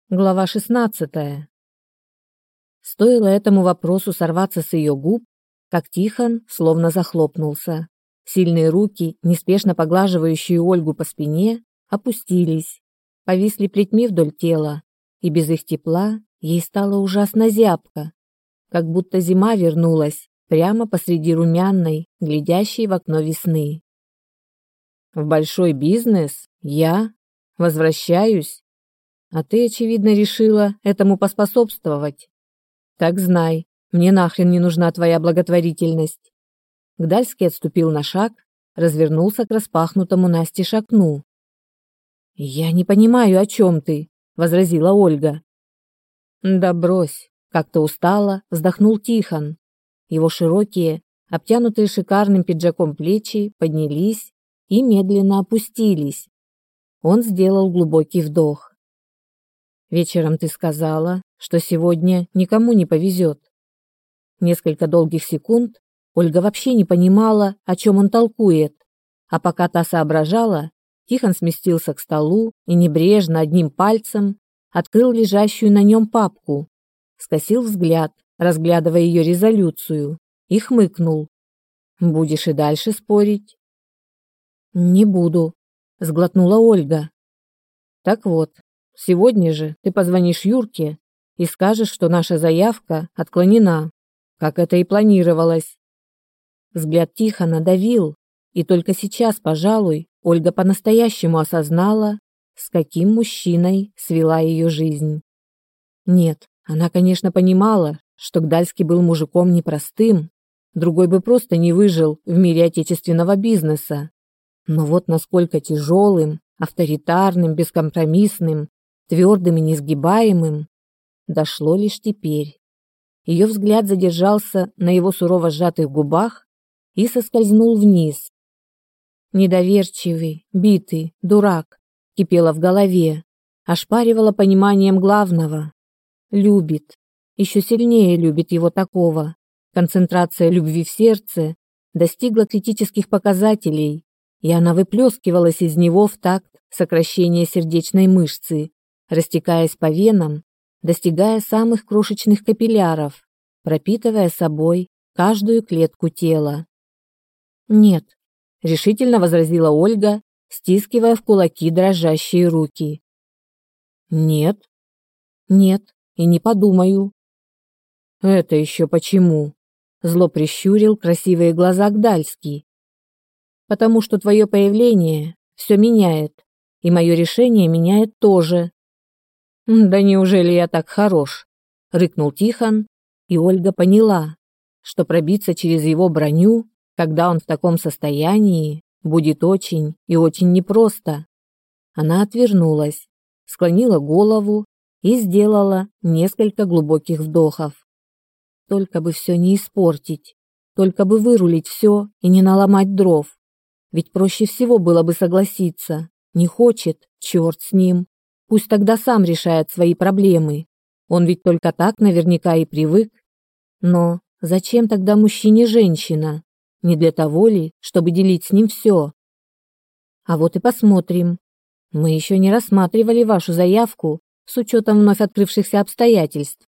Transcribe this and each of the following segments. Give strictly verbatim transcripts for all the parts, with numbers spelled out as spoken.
Глава шестнадцатая. Стоило этому вопросу сорваться с ее губ, как Тихон словно захлопнулся. Сильные руки, неспешно поглаживающие Ольгу по спине, опустились, повисли плетьми вдоль тела, и без их тепла ей стало ужасно зябко, как будто зима вернулась прямо посреди румяной, глядящей в окно весны. В большой бизнес? Я? Возвращаюсь? А ты, очевидно, решила этому поспособствовать. Так знай, мне нахрен не нужна твоя благотворительность. Гдальский отступил на шаг, развернулся к распахнутому настежь окну. Я не понимаю, о чем ты, возразила Ольга. Да брось, как-то устало вздохнул Тихон. Его широкие, обтянутые шикарным пиджаком плечи поднялись и медленно опустились. Он сделал глубокий вдох. Вечером ты сказала, что сегодня никому не повезет. Несколько долгих секунд Ольга вообще не понимала, о чем он толкует, а пока та соображала, Тихон сместился к столу и небрежно одним пальцем открыл лежащую на нем папку, скосил взгляд, разглядывая ее резолюцию, и хмыкнул. «Будешь и дальше спорить?» «Не буду», — сглотнула Ольга. «Так вот, сегодня же ты позвонишь Юрке и скажешь, что наша заявка отклонена, как это и планировалось». Взгляд Тихона давил, и только сейчас, пожалуй, Ольга по-настоящему осознала, с каким мужчиной свела ее жизнь. Нет, она, конечно, понимала, что Гдальский был мужиком непростым, другой бы просто не выжил в мире отечественного бизнеса. Но вот насколько тяжелым, авторитарным, бескомпромиссным, твердым и несгибаемым, дошло лишь теперь. Ее взгляд задержался на его сурово сжатых губах и соскользнул вниз. Недоверчивый, битый, дурак, кипело в голове, ошпаривало пониманием главного. Любит, еще сильнее любит его такого. Концентрация любви в сердце достигла критических показателей, и она выплескивалась из него в такт сокращения сердечной мышцы, растекаясь по венам, достигая самых крошечных капилляров, пропитывая собой каждую клетку тела. «Нет», — решительно возразила Ольга, стискивая в кулаки дрожащие руки. «Нет?» «Нет, и не подумаю». «Это еще почему?» — зло прищурил красивые глаза Гдальский. «Потому что твое появление все меняет, и мое решение меняет тоже». «Да неужели я так хорош?» — рыкнул Тихон, и Ольга поняла, что пробиться через его броню, когда он в таком состоянии, будет очень и очень непросто. Она отвернулась, склонила голову и сделала несколько глубоких вдохов. Только бы все не испортить, только бы вырулить все и не наломать дров. Ведь проще всего было бы согласиться. Не хочет, черт с ним. Пусть тогда сам решает свои проблемы. Он ведь только так наверняка и привык. Но зачем тогда мужчине женщина? Не для того ли, чтобы делить с ним все? А вот и посмотрим. Мы еще не рассматривали вашу заявку с учетом вновь открывшихся обстоятельств.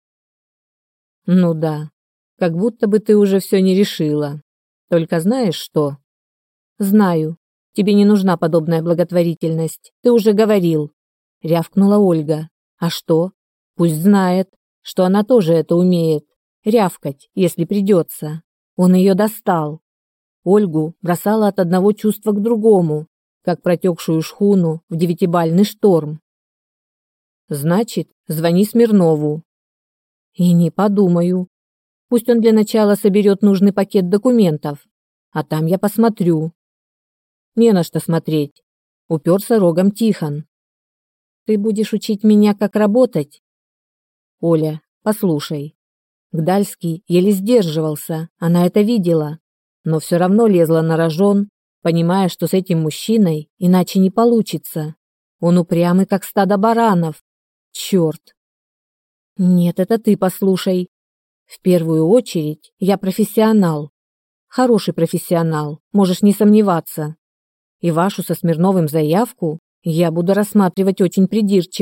Ну да, как будто бы ты уже все не решила. Только знаешь что? Знаю. Тебе не нужна подобная благотворительность. Ты уже говорил. Рявкнула Ольга. А что? Пусть знает, что она тоже это умеет. Рявкать, если придется. Он ее достал. Ольгу бросала от одного чувства к другому, как протекшую шхуну в девятибальный шторм. Значит, звони Смирнову. И не подумаю. Пусть он для начала соберет нужный пакет документов, а там я посмотрю. Не на что смотреть. Уперся рогом Тихон. Ты будешь учить меня, как работать? Оля, послушай. Гдальский еле сдерживался, она это видела, но все равно лезла на рожон, понимая, что с этим мужчиной иначе не получится. Он упрямый, как стадо баранов. Черт. Нет, это ты послушай. В первую очередь я профессионал. Хороший профессионал, можешь не сомневаться. И вашу со Смирновым заявку я буду рассматривать очень придирчиво,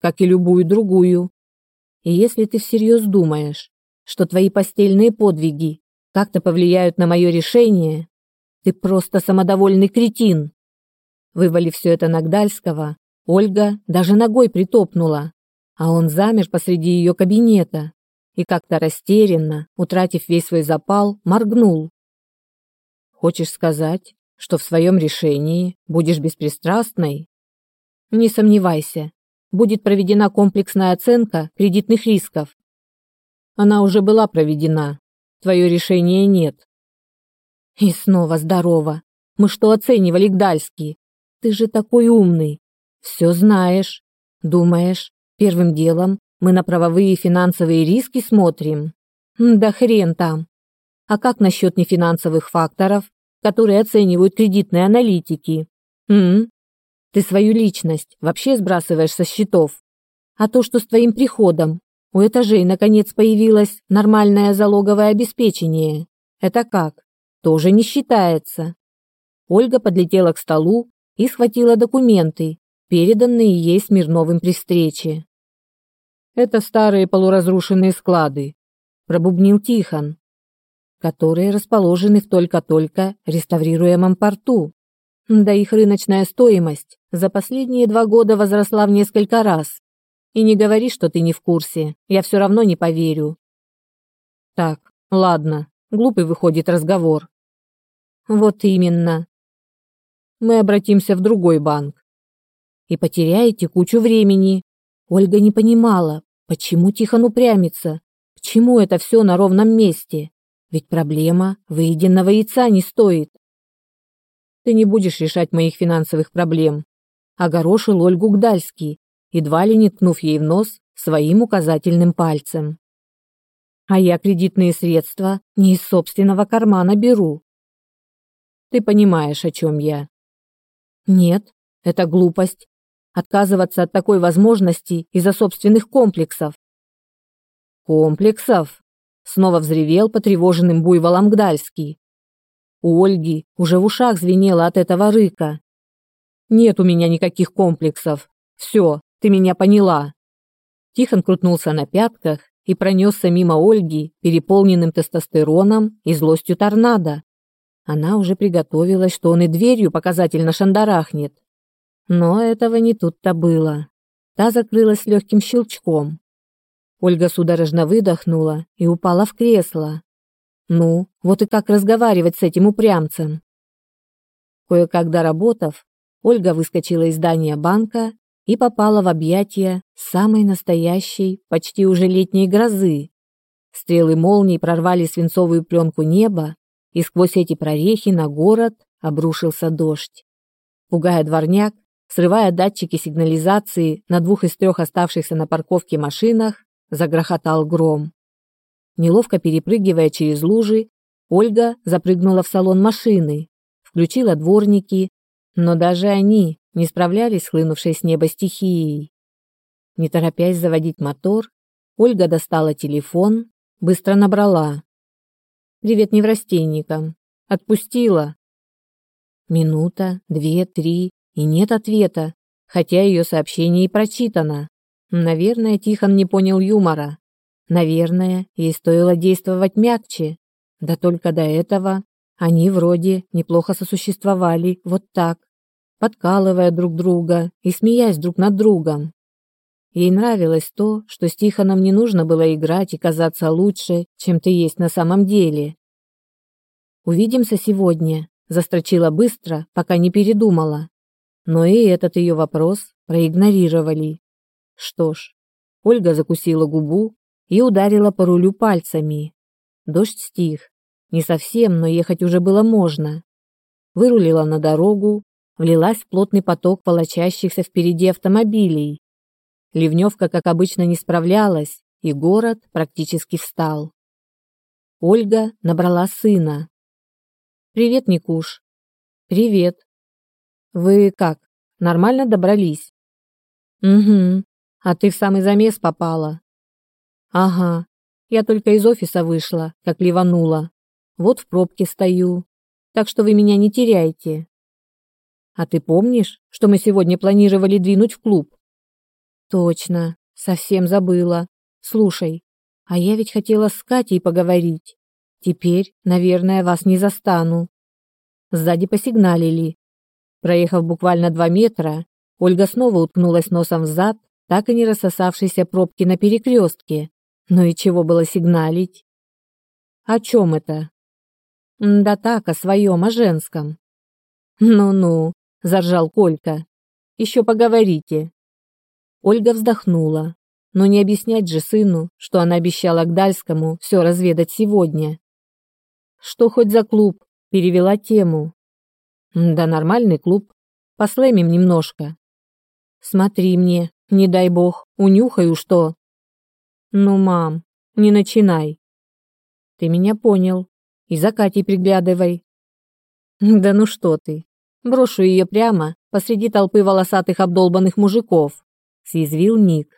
как и любую другую. И если ты всерьез думаешь, что твои постельные подвиги как-то повлияют на мое решение, ты просто самодовольный кретин. Вывалив все это на Гдальского, Ольга даже ногой притопнула, а он замер посреди ее кабинета и как-то растерянно, утратив весь свой запал, моргнул. Хочешь сказать, что в своем решении будешь беспристрастной? Не сомневайся, будет проведена комплексная оценка кредитных рисков. Она уже была проведена. Твое решение нет. И снова здорово. Мы что оценивали, Гдальский? Ты же такой умный. Все знаешь. Думаешь, первым делом мы на правовые и финансовые риски смотрим? Да хрен там. А как насчет нефинансовых факторов, которые оценивают кредитные аналитики? М? Ты свою личность вообще сбрасываешь со счетов? А то, что с твоим приходом у этажей наконец появилось нормальное залоговое обеспечение, это как? Тоже не считается. Ольга подлетела к столу и схватила документы, переданные ей Смирновым при встрече. Это старые полуразрушенные склады, пробубнил Тихон, которые расположены в только-только реставрируемом порту. Да их рыночная стоимость за последние два года возросла в несколько раз. И не говори, что ты не в курсе, я все равно не поверю. Так, ладно, глупый выходит разговор. Вот именно. Мы обратимся в другой банк. И потеряете кучу времени. Ольга не понимала, почему Тихон упрямится, к чему это все на ровном месте. Ведь проблема выеденного яйца не стоит. Ты не будешь решать моих финансовых проблем. Огорошил Ольгу Гдальский, едва ли не ткнув ей в нос своим указательным пальцем. А я кредитные средства не из собственного кармана беру. Ты понимаешь, о чем я? Нет, это глупость. Отказываться от такой возможности из-за собственных комплексов. Комплексов? Снова взревел потревоженным буйволом Гдальский. У Ольги уже в ушах звенело от этого рыка. Нет у меня никаких комплексов. Все, ты меня поняла. Тихон крутнулся на пятках и пронесся мимо Ольги, переполненным тестостероном и злостью торнадо. Она уже приготовилась, что он и дверью показательно шандарахнет. Но этого не тут-то было. Та закрылась легким щелчком. Ольга судорожно выдохнула и упала в кресло. Ну, вот и как разговаривать с этим упрямцем? Кое-как доработав, Ольга выскочила из здания банка и попала в объятия самой настоящей, почти уже летней грозы. Стрелы молний прорвали свинцовую пленку неба, и сквозь эти прорехи на город обрушился дождь. Пугая дворняк, срывая датчики сигнализации на двух из трех оставшихся на парковке машинах, загрохотал гром. Неловко перепрыгивая через лужи, Ольга запрыгнула в салон машины, включила дворники, но даже они не справлялись с хлынувшей с неба стихией. Не торопясь заводить мотор, Ольга достала телефон, быстро набрала. «Привет неврастенникам. Отпустила». Минута, две, три, и нет ответа, хотя ее сообщение и прочитано. Наверное, Тихон не понял юмора. Наверное, ей стоило действовать мягче. Да только до этого они вроде неплохо сосуществовали вот так, подкалывая друг друга и смеясь друг над другом. Ей нравилось то, что с Тихоном не нужно было играть и казаться лучше, чем ты есть на самом деле. «Увидимся сегодня», — застрочила быстро, пока не передумала. Но и этот ее вопрос проигнорировали. Что ж, Ольга закусила губу и ударила по рулю пальцами. Дождь стих. Не совсем, но ехать уже было можно. Вырулила на дорогу, влилась в плотный поток волочащихся впереди автомобилей. Ливневка, как обычно, не справлялась, и город практически встал. Ольга набрала сына. «Привет, Никуш». «Привет. Вы как, нормально добрались?» «Угу. А ты в самый замес попала». «Ага. Я только из офиса вышла, как ливанула. Вот в пробке стою. Так что вы меня не теряйте». «А ты помнишь, что мы сегодня планировали двинуть в клуб?» Точно, совсем забыла. Слушай, а я ведь хотела с Катей поговорить. Теперь, наверное, вас не застану. Сзади посигналили. Проехав буквально два метра, Ольга снова уткнулась носом в зад, так и не рассосавшейся пробки на перекрестке. Ну и чего было сигналить? О чем это? Да так, о своем, о женском. Ну-ну, заржал Колька. Еще поговорите. Ольга вздохнула. Но не объяснять же сыну, что она обещала Гдальскому все разведать сегодня. Что хоть за клуб? Перевела тему. Да нормальный клуб. Послэмим немножко. Смотри мне, не дай бог, унюхаю что. Ну, мам, не начинай. Ты меня понял. И за Катей приглядывай. Да ну что ты. Брошу ее прямо посреди толпы волосатых обдолбанных мужиков. Съязвил Ник.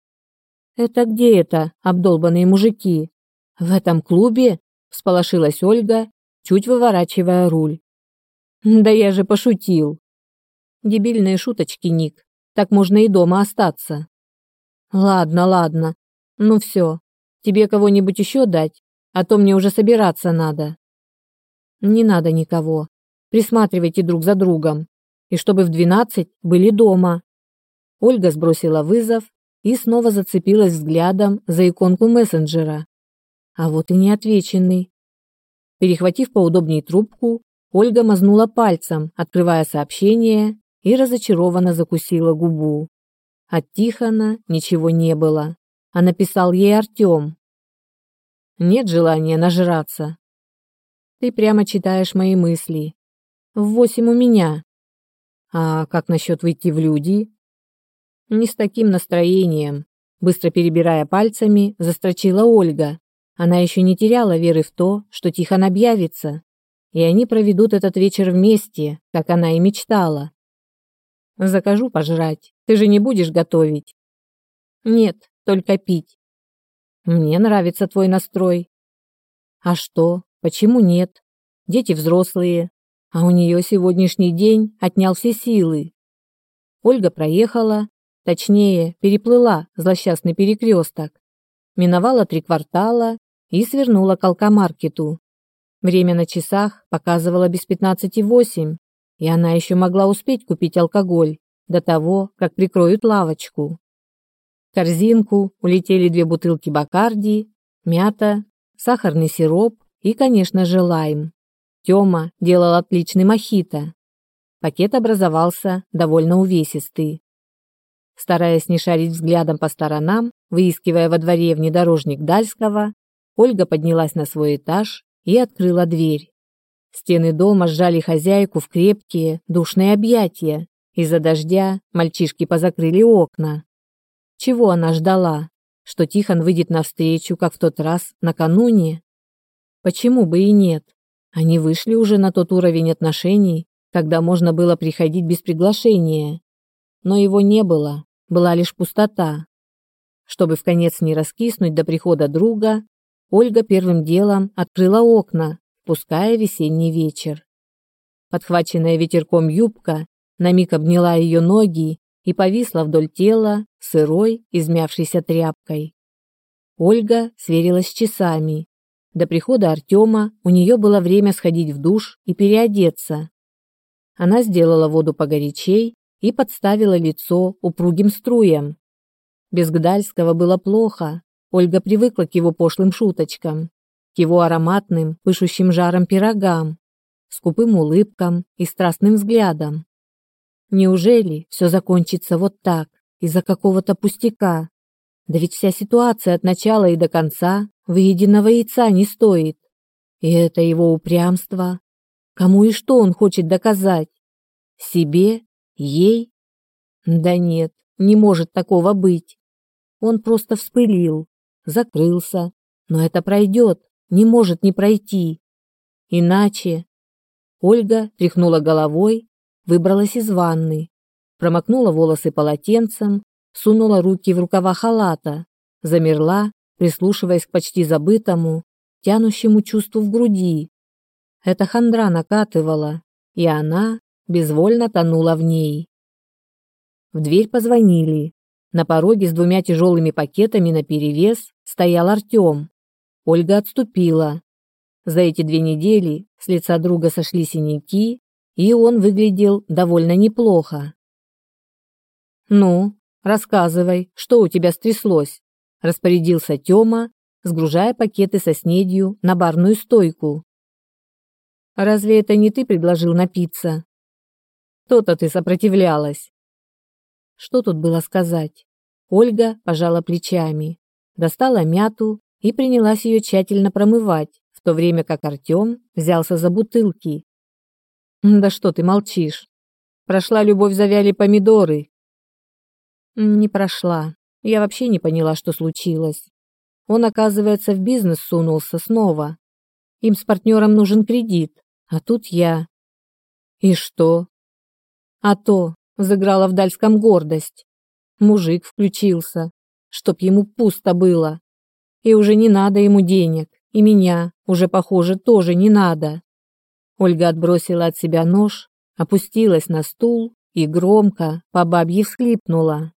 Это где это, обдолбанные мужики? В этом клубе? Всполошилась Ольга, чуть выворачивая руль. Да я же пошутил. Дебильные шуточки, Ник. Так можно и дома остаться. Ладно, ладно. Ну все. Тебе кого-нибудь еще дать? А то мне уже собираться надо. Не надо никого. Присматривайте друг за другом. И чтобы в двенадцать были дома. Ольга сбросила вызов и снова зацепилась взглядом за иконку мессенджера. А вот и неотвеченный. Перехватив поудобнее трубку, Ольга мазнула пальцем, открывая сообщение, и разочарованно закусила губу. От Тихона ничего не было, а написал ей Артем. Нет желания нажраться. Ты прямо читаешь мои мысли. В восемь у меня. А как насчет выйти в люди? Не с таким настроением. Быстро перебирая пальцами, застрочила Ольга. Она еще не теряла веры в то, что Тихон объявится, и они проведут этот вечер вместе, как она и мечтала. Закажу пожрать. Ты же не будешь готовить? Нет, только пить. Мне нравится твой настрой. А что? Почему нет? Дети взрослые, а у нее сегодняшний день отнял все силы. Ольга проехала, точнее, переплыла злосчастный перекресток, миновала три квартала и свернула к алкомаркету. Время на часах показывало без пятнадцати восемь, и она еще могла успеть купить алкоголь до того, как прикроют лавочку. В корзинку улетели две бутылки Бакарди, мята, сахарный сироп и, конечно же, лайм. Тёма делал отличный мохито. Пакет образовался довольно увесистый. Стараясь не шарить взглядом по сторонам, выискивая во дворе внедорожник Гдальского, Ольга поднялась на свой этаж и открыла дверь. Стены дома сжали хозяйку в крепкие, душные объятия. Из-за дождя мальчишки позакрыли окна. Чего она ждала? Что Тихон выйдет навстречу, как в тот раз накануне? Почему бы и нет? Они вышли уже на тот уровень отношений, когда можно было приходить без приглашения. Но его не было, была лишь пустота. Чтобы вконец не раскиснуть до прихода друга, Ольга первым делом открыла окна, впуская весенний вечер. Подхваченная ветерком юбка на миг обняла ее ноги и повисла вдоль тела сырой, измявшейся тряпкой. Ольга сверилась с часами. До прихода Артема у нее было время сходить в душ и переодеться. Она сделала воду погорячей и подставила лицо упругим струям. Без Гдальского было плохо. Ольга привыкла к его пошлым шуточкам, к его ароматным, пышущим жаром пирогам, скупым улыбкам и страстным взглядам. Неужели все закончится вот так, из-за какого-то пустяка? Да ведь вся ситуация от начала и до конца выеденного яйца не стоит. И это его упрямство. Кому и что он хочет доказать? Себе? Ей? Да нет, не может такого быть. Он просто вспылил, закрылся, но это пройдет, не может не пройти. Иначе... Ольга тряхнула головой, выбралась из ванны, промокнула волосы полотенцем, сунула руки в рукава халата, замерла, прислушиваясь к почти забытому, тянущему чувству в груди. Эта хандра накатывала, и она безвольно тонула в ней. В дверь позвонили. На пороге с двумя тяжелыми пакетами наперевес стоял Артем. Ольга отступила. За эти две недели с лица друга сошли синяки, и он выглядел довольно неплохо. «Ну, рассказывай, что у тебя стряслось?» – распорядился Тёма, сгружая пакеты со снедью на барную стойку. «Разве это не ты предложил напиться?» «То-то ты сопротивлялась». Что тут было сказать? Ольга пожала плечами, достала мяту и принялась ее тщательно промывать, в то время как Артем взялся за бутылки. «Да что ты молчишь? Прошла любовь, завяли помидоры». «Не прошла. Я вообще не поняла, что случилось. Он, оказывается, в бизнес сунулся снова. Им с партнером нужен кредит, а тут я». «И что?» «А то, взыграла в Дальском гордость. Мужик включился, чтоб ему пусто было. И уже не надо ему денег, и меня уже, похоже, тоже не надо». Ольга отбросила от себя нож, опустилась на стул и громко по бабье всхлипнула.